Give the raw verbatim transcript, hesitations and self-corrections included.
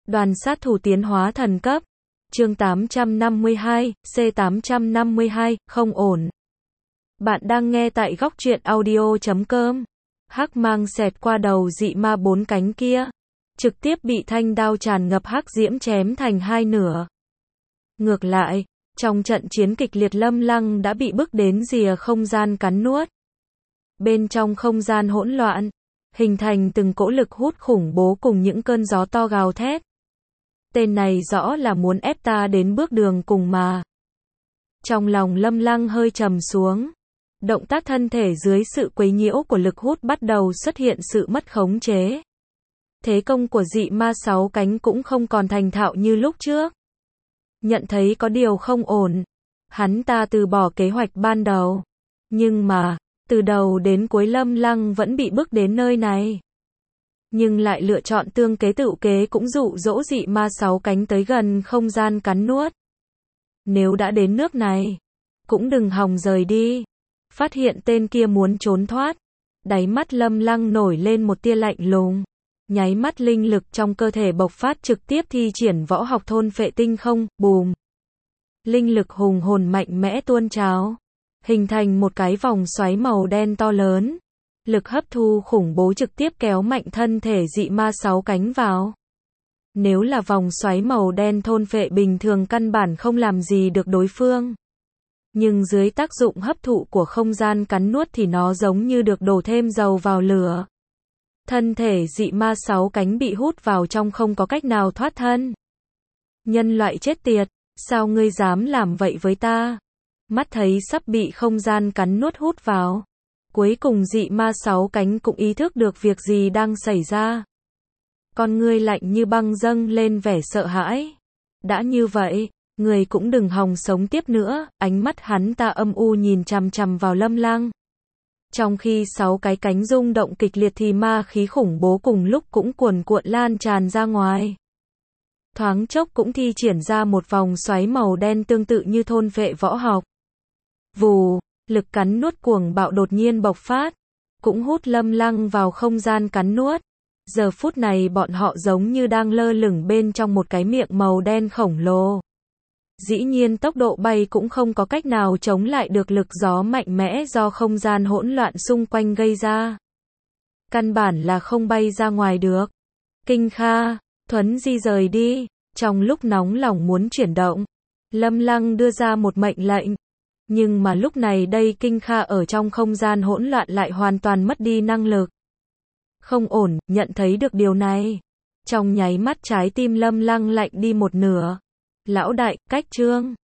Đoàn sát thủ tiến hóa thần cấp. Chương tám trăm năm mươi hai, C tám trăm năm mươi hai, không ổn. Bạn đang nghe tại góc truyện audio chấm com. Hắc mang xẹt qua đầu dị ma bốn cánh kia, trực tiếp bị thanh đao tràn ngập hắc diễm chém thành hai nửa. Ngược lại, trong trận chiến kịch liệt Lâm Lăng đã bị bức đến rìa không gian cắn nuốt. Bên trong không gian hỗn loạn, hình thành từng cỗ lực hút khủng bố cùng những cơn gió to gào thét. Tên này rõ là muốn ép ta đến bước đường cùng mà. Trong lòng Lâm Lăng hơi trầm xuống. Động tác thân thể dưới sự quấy nhiễu của lực hút bắt đầu xuất hiện sự mất khống chế. Thế công của dị ma sáu cánh cũng không còn thành thạo như lúc trước. Nhận thấy có điều không ổn, hắn ta từ bỏ kế hoạch ban đầu. Nhưng mà, từ đầu đến cuối Lâm Lăng vẫn bị bước đến nơi này. Nhưng lại lựa chọn tương kế tựu kế cũng dụ dỗ dị ma sáu cánh tới gần không gian cắn nuốt. Nếu đã đến nước này, cũng đừng hòng rời đi. Phát hiện tên kia muốn trốn thoát, đáy mắt Lâm Lăng nổi lên một tia lạnh lùng. Nháy mắt linh lực trong cơ thể bộc phát, trực tiếp thi triển võ học thôn phệ tinh không, bùm. Linh lực hùng hồn mạnh mẽ tuôn trào, hình thành một cái vòng xoáy màu đen to lớn. Lực hấp thu khủng bố trực tiếp kéo mạnh thân thể dị ma sáu cánh vào. Nếu là vòng xoáy màu đen thôn phệ bình thường căn bản không làm gì được đối phương. Nhưng dưới tác dụng hấp thụ của không gian cắn nuốt thì nó giống như được đổ thêm dầu vào lửa. Thân thể dị ma sáu cánh bị hút vào trong không có cách nào thoát thân. Nhân loại chết tiệt, sao ngươi dám làm vậy với ta? Mắt thấy sắp bị không gian cắn nuốt hút vào. Cuối cùng dị ma sáu cánh cũng ý thức được việc gì đang xảy ra. Con ngươi lạnh như băng dâng lên vẻ sợ hãi. Đã như vậy, người cũng đừng hòng sống tiếp nữa. Ánh mắt hắn ta âm u nhìn chằm chằm vào Lâm Lăng. Trong khi sáu cái cánh rung động kịch liệt thì ma khí khủng bố cùng lúc cũng cuồn cuộn lan tràn ra ngoài. Thoáng chốc cũng thi triển ra một vòng xoáy màu đen tương tự như thôn vệ võ học. Vù, lực cắn nuốt cuồng bạo đột nhiên bộc phát, cũng hút Lâm Lăng vào không gian cắn nuốt. Giờ phút này bọn họ giống như đang lơ lửng bên trong một cái miệng màu đen khổng lồ. Dĩ nhiên tốc độ bay cũng không có cách nào chống lại được lực gió mạnh mẽ do không gian hỗn loạn xung quanh gây ra. Căn bản là không bay ra ngoài được. Kinh Kha, Thuấn Di rời đi. Trong lúc nóng lòng muốn chuyển động, Lâm Lăng đưa ra một mệnh lệnh. Nhưng mà lúc này đây Kinh Kha ở trong không gian hỗn loạn lại hoàn toàn mất đi năng lực. Không ổn, nhận thấy được điều này. Trong nháy mắt trái tim Lâm Lăng lạnh đi một nửa. Lão đại, cách trương.